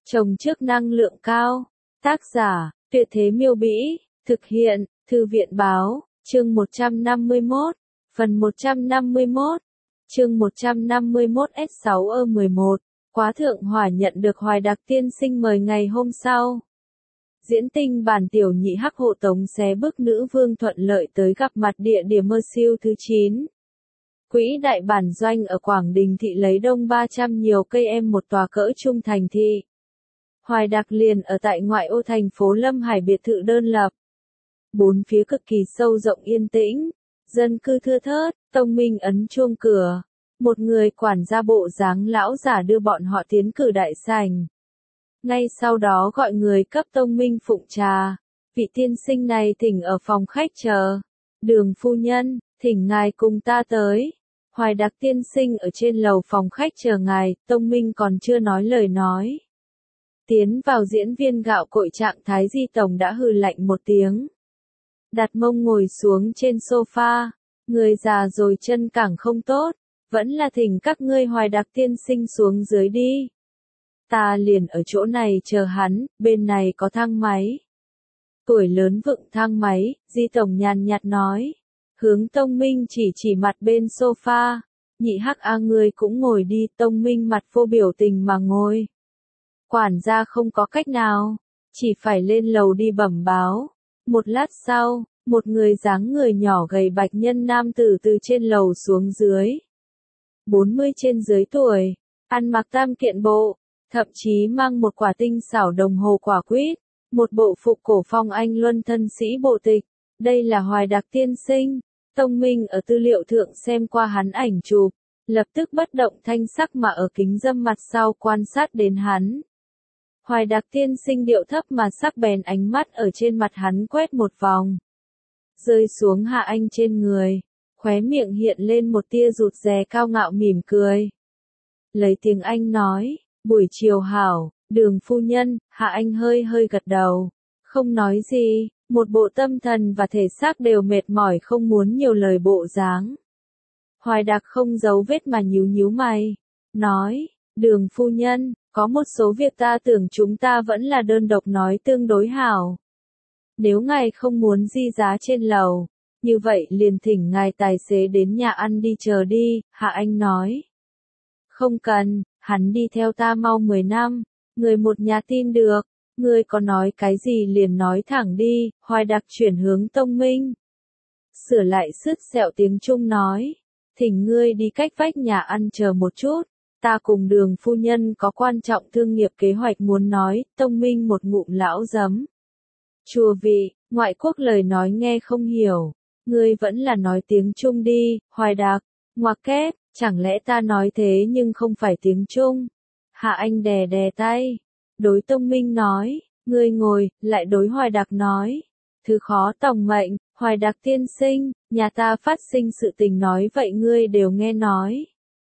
Trồng trước năng lượng cao. Tác giả, Tuyệt Thế Miêu Bĩ. Thực hiện, Thư viện Báo. Chương 151. Phần 151. Chương 151 S6E11. Quá thượng hòa nhận được Hoài Đặc tiên sinh mời ngày hôm sau. Diễn tinh bản tiểu nhị hắc hộ tống xé bước nữ vương thuận lợi tới gặp mặt địa điểm mơ siêu thứ 9. Quỹ đại bản doanh ở Quảng Đình thị lấy đông 300 nhiều cây em một tòa cỡ trung thành thị. Hoài Đặc liền ở tại ngoại ô thành phố Lâm Hải biệt thự đơn lập. Bốn phía cực kỳ sâu rộng yên tĩnh, dân cư thưa thớt, Tông Minh ấn chuông cửa. Một người quản gia bộ dáng lão giả đưa bọn họ tiến cử đại sảnh. Ngay sau đó gọi người cấp Tông Minh phụng trà. Vị tiên sinh này thỉnh ở phòng khách chờ. Đường phu nhân, thỉnh ngài cùng ta tới. Hoài Đặc tiên sinh ở trên lầu phòng khách chờ ngài, Tông Minh còn chưa nói lời nói. Tiến vào diễn viên gạo cội trạng thái Di Tổng đã hừ lạnh một tiếng. Đặt mông ngồi xuống trên sofa, người già rồi chân càng không tốt, vẫn là thỉnh các ngươi Hoài Đặc tiên sinh xuống dưới đi. Ta liền ở chỗ này chờ hắn, bên này có thang máy. Tuổi lớn vựng thang máy, Di Tổng nhàn nhạt nói. Hướng Tông Minh chỉ mặt bên sofa. Nhị hắc a ngươi cũng ngồi đi, Tông Minh mặt vô biểu tình mà ngồi. Quản gia không có cách nào, chỉ phải lên lầu đi bẩm báo. Một lát sau, một người dáng người nhỏ gầy bạch nhân nam tử từ trên lầu xuống dưới. 40 trên dưới tuổi, ăn mặc tam kiện bộ, thậm chí mang một quả tinh xảo đồng hồ quả quýt, một bộ phục cổ phong anh luân thân sĩ bộ tịch. Đây là Hoài Đặc tiên sinh. Tông Minh ở tư liệu thượng xem qua hắn ảnh chụp, lập tức bất động thanh sắc mà ở kính râm mặt sau quan sát đến hắn. Hoài Đặc tiên sinh điệu thấp mà sắc bén ánh mắt ở trên mặt hắn quét một vòng. Rơi xuống Hạ Anh trên người, khóe miệng hiện lên một tia rụt rè cao ngạo mỉm cười. Lấy tiếng Anh nói, buổi chiều hảo, Đường phu nhân. Hạ Anh hơi gật đầu, không nói gì, một bộ tâm thần và thể xác đều mệt mỏi không muốn nhiều lời bộ dáng. Hoài Đặc không giấu vết mà nhíu mày, nói, Đường phu nhân, có một số việc ta tưởng chúng ta vẫn là đơn độc nói tương đối hảo. Nếu ngài không muốn di giá trên lầu, như vậy liền thỉnh ngài tài xế đến nhà ăn đi chờ đi, Hạ Anh nói. Không cần, hắn đi theo ta mau 10 năm, người một nhà tin được, ngươi có nói cái gì liền nói thẳng đi, Hoài Đặc chuyển hướng Tông Minh. Sửa lại sứt sẹo tiếng Trung nói, thỉnh ngươi đi cách vách nhà ăn chờ một chút. Ta cùng Đường phu nhân có quan trọng thương nghiệp kế hoạch muốn nói, Tông Minh một ngụm lão giấm. Chùa vị, ngoại quốc lời nói nghe không hiểu, ngươi vẫn là nói tiếng Trung đi, Hoài Đặc, ngoặc kép, chẳng lẽ ta nói thế nhưng không phải tiếng Trung. Hạ Anh đè tay, đối Tông Minh nói, ngươi ngồi, lại đối Hoài Đặc nói. Thứ khó tòng mệnh, Hoài Đặc tiên sinh, nhà ta phát sinh sự tình nói vậy ngươi đều nghe nói.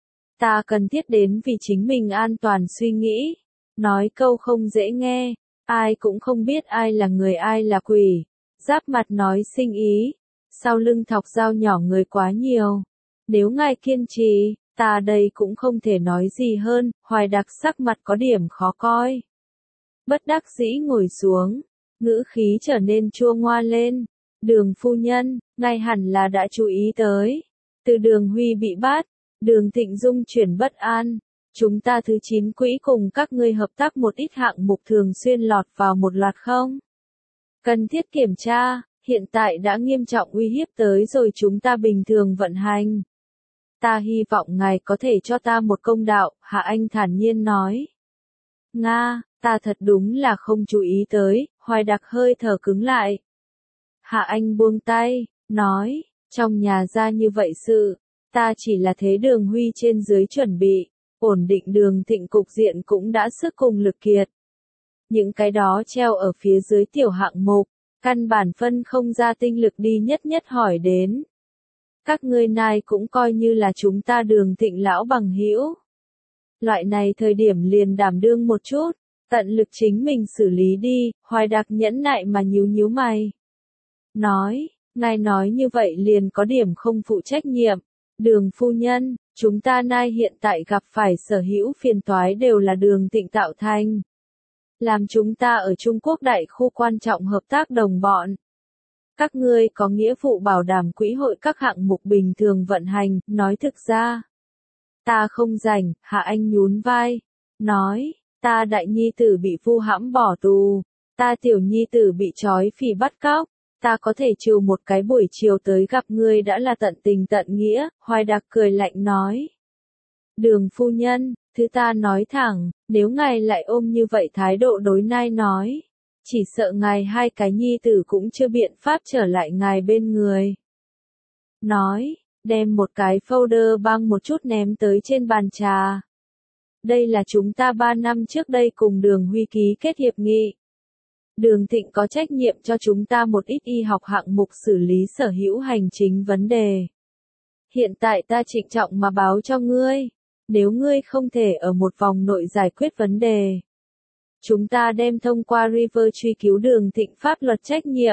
Ta cần thiết đến vì chính mình an toàn suy nghĩ. Nói câu không dễ nghe, ai cũng không biết ai là người ai là quỷ. Giáp mặt nói sinh ý, sau lưng thọc dao nhỏ người quá nhiều. Nếu ngài kiên trì, ta đây cũng không thể nói gì hơn, Hoài Đặc sắc mặt có điểm khó coi. Bất đắc dĩ ngồi xuống, ngữ khí trở nên chua ngoa lên. Đường phu nhân, ngài hẳn là đã chú ý tới. Từ Đường Huy bị bắt, Đường Thịnh Dung chuyển bất an. Chúng ta thứ 9 quỹ cùng các ngươi hợp tác một ít hạng mục thường xuyên lọt vào một loạt không? Cần thiết kiểm tra, hiện tại đã nghiêm trọng uy hiếp tới rồi chúng ta bình thường vận hành. Ta hy vọng ngài có thể cho ta một công đạo, Hạ Anh thản nhiên nói. Nga, ta thật đúng là không chú ý tới, Hoài Đặc hơi thở cứng lại. Hạ Anh buông tay, nói, trong nhà ra như vậy sự, ta chỉ là thế Đường Huy trên dưới chuẩn bị, ổn định Đường Thịnh cục diện cũng đã sức cùng lực kiệt. Những cái đó treo ở phía dưới tiểu hạng mục, căn bản phân không ra tinh lực đi nhất hỏi đến. Các ngươi này cũng coi như là chúng ta Đường Thịnh lão bằng hữu. Loại này thời điểm liền đảm đương một chút, tận lực chính mình xử lý đi, Hoài Đặc nhẫn nại mà nhíu mày. Nói, ngài nói như vậy liền có điểm không phụ trách nhiệm. Đường phu nhân, chúng ta nay hiện tại gặp phải sở hữu phiền toái đều là Đường Thịnh tạo thành. làm chúng ta ở Trung Quốc đại khu quan trọng hợp tác đồng bọn. Các ngươi có nghĩa vụ bảo đảm quỹ hội các hạng mục bình thường vận hành, nói thực ra. Ta không rảnh, Hạ Anh nhún vai. Nói, ta đại nhi tử bị vu hãm bỏ tù. Ta tiểu nhi tử bị trói phỉ bắt cóc. Ta có thể trừ một cái buổi chiều tới gặp ngươi đã là tận tình tận nghĩa, Hoài Đặc cười lạnh nói. Đường phu nhân, thứ ta nói thẳng, nếu ngài lại ôm như vậy thái độ đối nai nói. Chỉ sợ ngài hai cái nhi tử cũng chưa biện pháp trở lại ngài bên người. Nói, đem một cái folder băng một chút ném tới trên bàn trà. Đây là chúng ta 3 năm trước đây cùng Đường Huy ký kết hiệp nghị. Đường Thịnh có trách nhiệm cho chúng ta một ít y học hạng mục xử lý sở hữu hành chính vấn đề. Hiện tại ta trịnh trọng mà báo cho ngươi, nếu ngươi không thể ở một vòng nội giải quyết vấn đề. Chúng ta đem thông qua River truy cứu Đường Thịnh pháp luật trách nhiệm.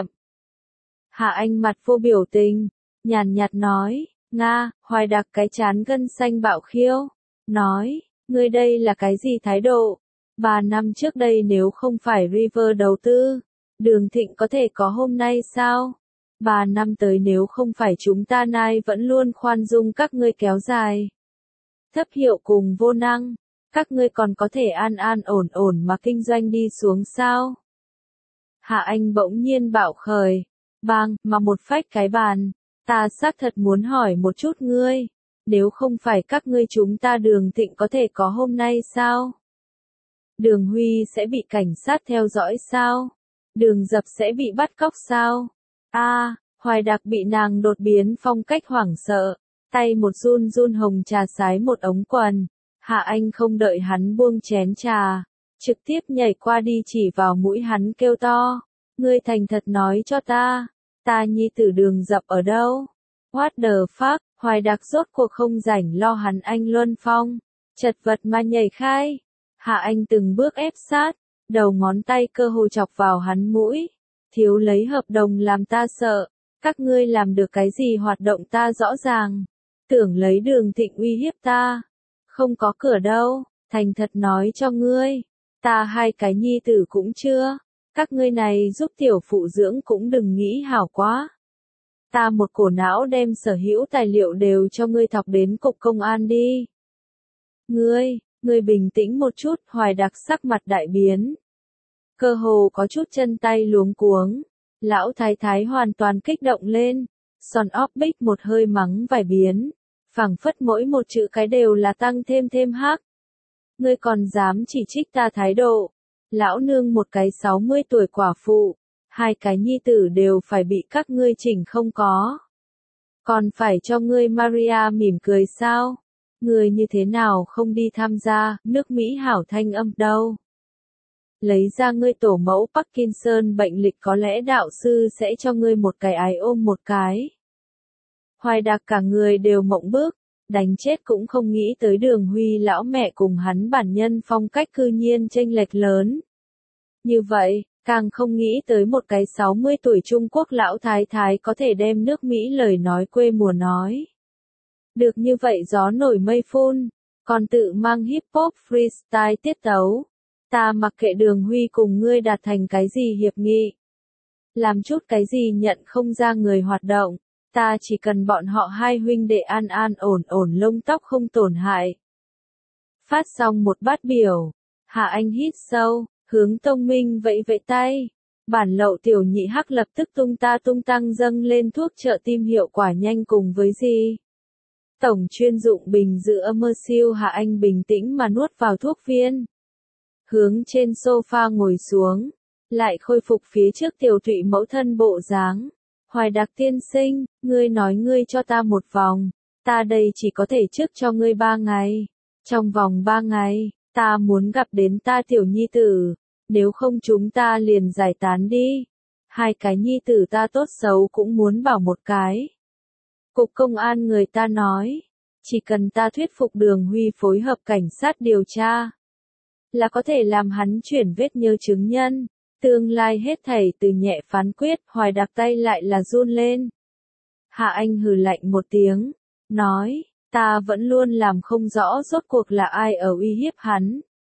Hạ Anh mặt vô biểu tình, nhàn nhạt nói, Nga, Hoài Đặc cái chán gân xanh bạo khiêu, nói, ngươi đây là cái gì thái độ? 3 năm trước đây nếu không phải River đầu tư, Đường Thịnh có thể có hôm nay sao? 3 năm tới nếu không phải chúng ta nay vẫn luôn khoan dung các ngươi kéo dài. Thấp hiệu cùng vô năng, các ngươi còn có thể an an ổn ổn mà kinh doanh đi xuống sao? Hạ Anh bỗng nhiên bạo khởi, bang, mà một phách cái bàn, ta xác thật muốn hỏi một chút ngươi, nếu không phải các ngươi chúng ta Đường Thịnh có thể có hôm nay sao? Đường Huy sẽ bị cảnh sát theo dõi sao? Đường Dập sẽ bị bắt cóc sao? Hoài Đặc bị nàng đột biến phong cách hoảng sợ, tay một run run hồng trà sái một ống quần. Hạ Anh không đợi hắn buông chén trà, trực tiếp nhảy qua đi chỉ vào mũi hắn kêu to. Ngươi thành thật nói cho ta nhi tử Đường Dập ở đâu? What the fuck, Hoài Đặc rốt cuộc không rảnh lo hắn anh Luân Phong, chật vật mà nhảy khai. Hạ Anh từng bước ép sát, đầu ngón tay cơ hồ chọc vào hắn mũi. Thiếu lấy hợp đồng làm ta sợ, các ngươi làm được cái gì hoạt động ta rõ ràng. Tưởng lấy Đường Thịnh uy hiếp ta. Không có cửa đâu, thành thật nói cho ngươi. Ta hai cái nhi tử cũng chưa. Các ngươi này giúp tiểu phụ dưỡng cũng đừng nghĩ hảo quá. Ta một cổ não đem sở hữu tài liệu đều cho ngươi thọc đến cục công an đi. Ngươi bình tĩnh một chút, Hoài Đặc sắc mặt đại biến. Cơ hồ có chút chân tay luống cuống. Lão thái thái hoàn toàn kích động lên. Son óc bích một hơi mắng vài biến. Phảng phất mỗi một chữ cái đều là tăng thêm hắc. Ngươi còn dám chỉ trích ta thái độ. Lão nương một cái 60 tuổi quả phụ. Hai cái nhi tử đều phải bị các ngươi chỉnh không có. Còn phải cho ngươi Maria mỉm cười sao? Ngươi như thế nào không đi tham gia, nước Mỹ hảo thanh âm đâu. Lấy ra ngươi tổ mẫu Parkinson bệnh lịch có lẽ đạo sư sẽ cho ngươi một cái ái ôm một cái. Hoài Đặc cả người đều mộng bức, đánh chết cũng không nghĩ tới Đường Huy lão mẹ cùng hắn bản nhân phong cách cư nhiên chênh lệch lớn. Như vậy, càng không nghĩ tới một cái 60 tuổi Trung Quốc lão thái thái có thể đem nước Mỹ lời nói quê mùa nói. Được như vậy gió nổi mây phun, còn tự mang hip hop freestyle tiết tấu. Ta mặc kệ Đường Huy cùng ngươi đạt thành cái gì hiệp nghị. Làm chút cái gì nhận không ra người hoạt động. Ta chỉ cần bọn họ hai huynh đệ an an ổn ổn lông tóc không tổn hại. Phát xong một bát biểu. Hạ Anh hít sâu, hướng Tông Minh vẫy vẫy tay. Bản lậu tiểu nhị hắc lập tức tung tăng dâng lên thuốc trợ tim hiệu quả nhanh cùng với gì. Tổng chuyên dụng bình giữ Amersil. Hạ Anh bình tĩnh mà nuốt vào thuốc viên. Hướng trên sofa ngồi xuống. Lại khôi phục phía trước tiểu thụy mẫu thân bộ dáng. Hoài Đặc tiên sinh, ngươi nói ngươi cho ta một vòng. Ta đây chỉ có thể trước cho ngươi 3 ngày. Trong vòng 3 ngày, ta muốn gặp đến ta tiểu nhi tử. Nếu không chúng ta liền giải tán đi. Hai cái nhi tử ta tốt xấu cũng muốn bảo một cái. Cục công an người ta nói. Chỉ cần ta thuyết phục Đường Huy phối hợp cảnh sát điều tra. Là có thể làm hắn chuyển vết nhơ chứng nhân. Tương lai hết thảy từ nhẹ phán quyết. Hoài Đặc tay lại là run lên. Hạ Anh hừ lạnh một tiếng. Nói, ta vẫn luôn làm không rõ rốt cuộc là ai ở uy hiếp hắn.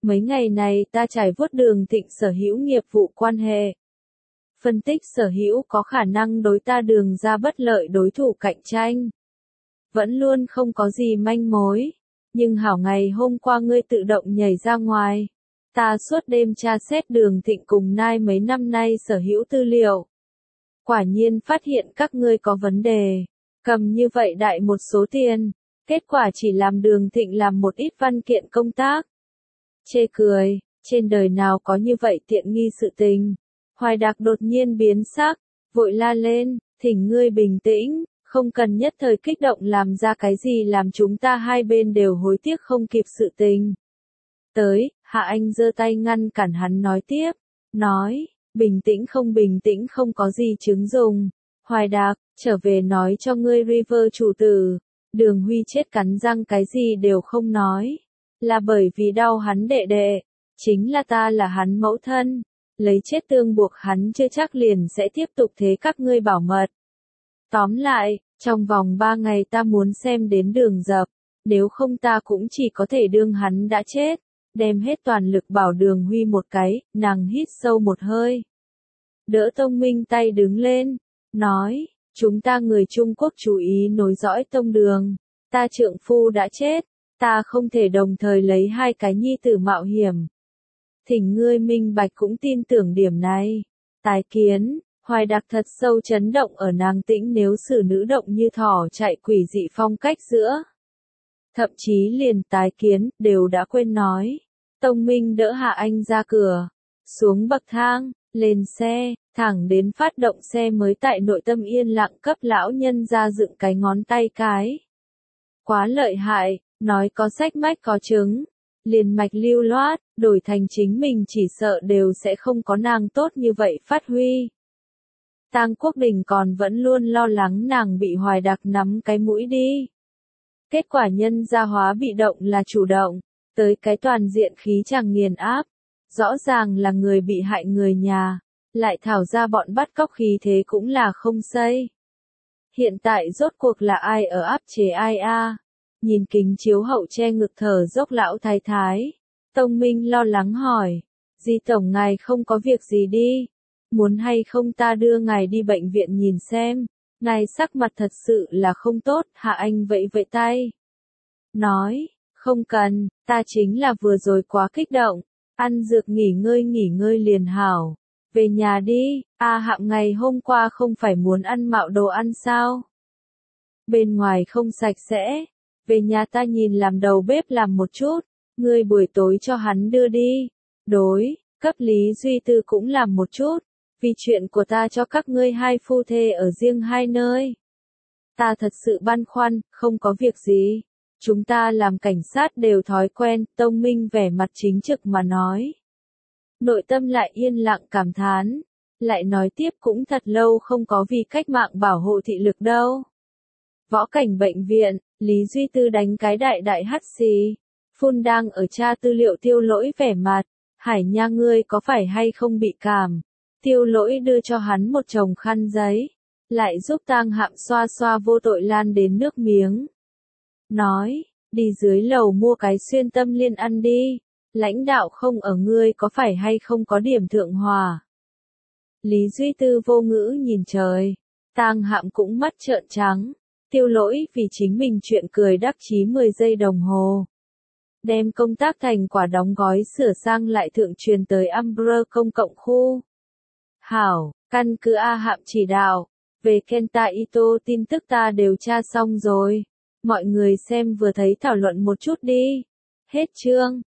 Mấy ngày này ta trải vuốt Đường Thịnh sở hữu nghiệp vụ quan hệ. Phân tích sở hữu có khả năng đối ta Đường ra bất lợi đối thủ cạnh tranh. Vẫn luôn không có gì manh mối. Nhưng hảo ngày hôm qua ngươi tự động nhảy ra ngoài. Ta suốt đêm tra xét Đường Thịnh cùng Nai mấy năm nay sở hữu tư liệu. Quả nhiên phát hiện các ngươi có vấn đề. Cầm như vậy đại một số tiền. Kết quả chỉ làm Đường Thịnh làm một ít văn kiện công tác. Chê cười, trên đời nào có như vậy tiện nghi sự tình. Hoài Đạc đột nhiên biến sắc, vội la lên, thỉnh ngươi bình tĩnh, không cần nhất thời kích động làm ra cái gì làm chúng ta hai bên đều hối tiếc không kịp sự tình. Tới, Hạ Anh giơ tay ngăn cản hắn nói tiếp, nói, bình tĩnh không có gì chứng dùng. Hoài Đạc, trở về nói cho ngươi River chủ tử, Đường Huy chết cắn răng cái gì đều không nói. Là bởi vì đau hắn đệ đệ, chính là ta là hắn mẫu thân, lấy chết tương buộc hắn chưa chắc liền sẽ tiếp tục thế các ngươi bảo mật. Tóm lại, trong vòng 3 ngày ta muốn xem đến Đường Dập, nếu không ta cũng chỉ có thể đương hắn đã chết, đem hết toàn lực bảo Đường Huy một cái, nàng hít sâu một hơi. Đỡ Tông Minh tay đứng lên, nói, chúng ta người Trung Quốc chú ý nối dõi Tông Đường, ta trượng phu đã chết. Ta không thể đồng thời lấy hai cái nhi tử mạo hiểm. Thỉnh ngươi minh bạch cũng tin tưởng điểm này. Tái kiến, Hoài Đạc thật sâu chấn động ở nàng tĩnh nếu xử nữ động như thỏ chạy quỷ dị phong cách giữa. Thậm chí liền tái kiến, đều đã quên nói. Tông Minh đỡ Hạ Anh ra cửa, xuống bậc thang, lên xe, thẳng đến phát động xe mới tại nội tâm yên lặng cấp lão nhân ra dựng cái ngón tay cái. Quá lợi hại. Nói có sách mách có chứng, liền mạch lưu loát, đổi thành chính mình chỉ sợ đều sẽ không có nàng tốt như vậy phát huy. Tang Quốc Đình còn vẫn luôn lo lắng nàng bị Hoài Đạc nắm cái mũi đi. Kết quả nhân gia hóa bị động là chủ động, tới cái toàn diện khí chàng nghiền áp. Rõ ràng là người bị hại người nhà, lại thảo ra bọn bắt cóc khí thế cũng là không xây. Hiện tại rốt cuộc là ai ở áp chế ai a? Nhìn kính chiếu hậu che ngực thở dốc lão thái thái. Tông Minh lo lắng hỏi. Di tổng ngài không có việc gì đi. Muốn hay không ta đưa ngài đi bệnh viện nhìn xem. Ngài sắc mặt thật sự là không tốt. Hạ Anh vẫy vẫy tay. Nói, không cần, ta chính là vừa rồi quá kích động. Ăn dược nghỉ ngơi liền hảo. Về nhà đi, Hạm ngày hôm qua không phải muốn ăn mạo đồ ăn sao? Bên ngoài không sạch sẽ. Về nhà ta nhìn làm đầu bếp làm một chút, ngươi buổi tối cho hắn đưa đi. Đối, cấp Lý Duy Tư cũng làm một chút, vì chuyện của ta cho các ngươi hai phu thê ở riêng hai nơi. Ta thật sự băn khoăn, không có việc gì. Chúng ta làm cảnh sát đều thói quen, Tông Minh vẻ mặt chính trực mà nói. Nội tâm lại yên lặng cảm thán, lại nói tiếp cũng thật lâu không có vì cách mạng bảo hộ thị lực đâu. Võ cảnh bệnh viện, Lý Duy Tư đánh cái đại hắt xì. Phun đang ở tra tư liệu Tiêu Lỗi vẻ mặt. Hải Nha ngươi có phải hay không bị cảm? Tiêu Lỗi đưa cho hắn một chồng khăn giấy. Lại giúp Tang Hạm xoa xoa vô tội lan đến nước miếng. Nói, đi dưới lầu mua cái xuyên tâm liên ăn đi. Lãnh đạo không ở ngươi có phải hay không có điểm thượng hòa? Lý Duy Tư vô ngữ nhìn trời. Tang Hạm cũng mắt trợn trắng. Tiêu Lỗi vì chính mình chuyện cười đắc chí 10 giây đồng hồ. Đem công tác thành quả đóng gói sửa sang lại thượng truyền tới Amber công cộng khu. Hảo, căn cứ Hạm chỉ đạo. Về Kenta Ito tin tức ta đều tra xong rồi. Mọi người xem vừa thấy thảo luận một chút đi. Hết chương.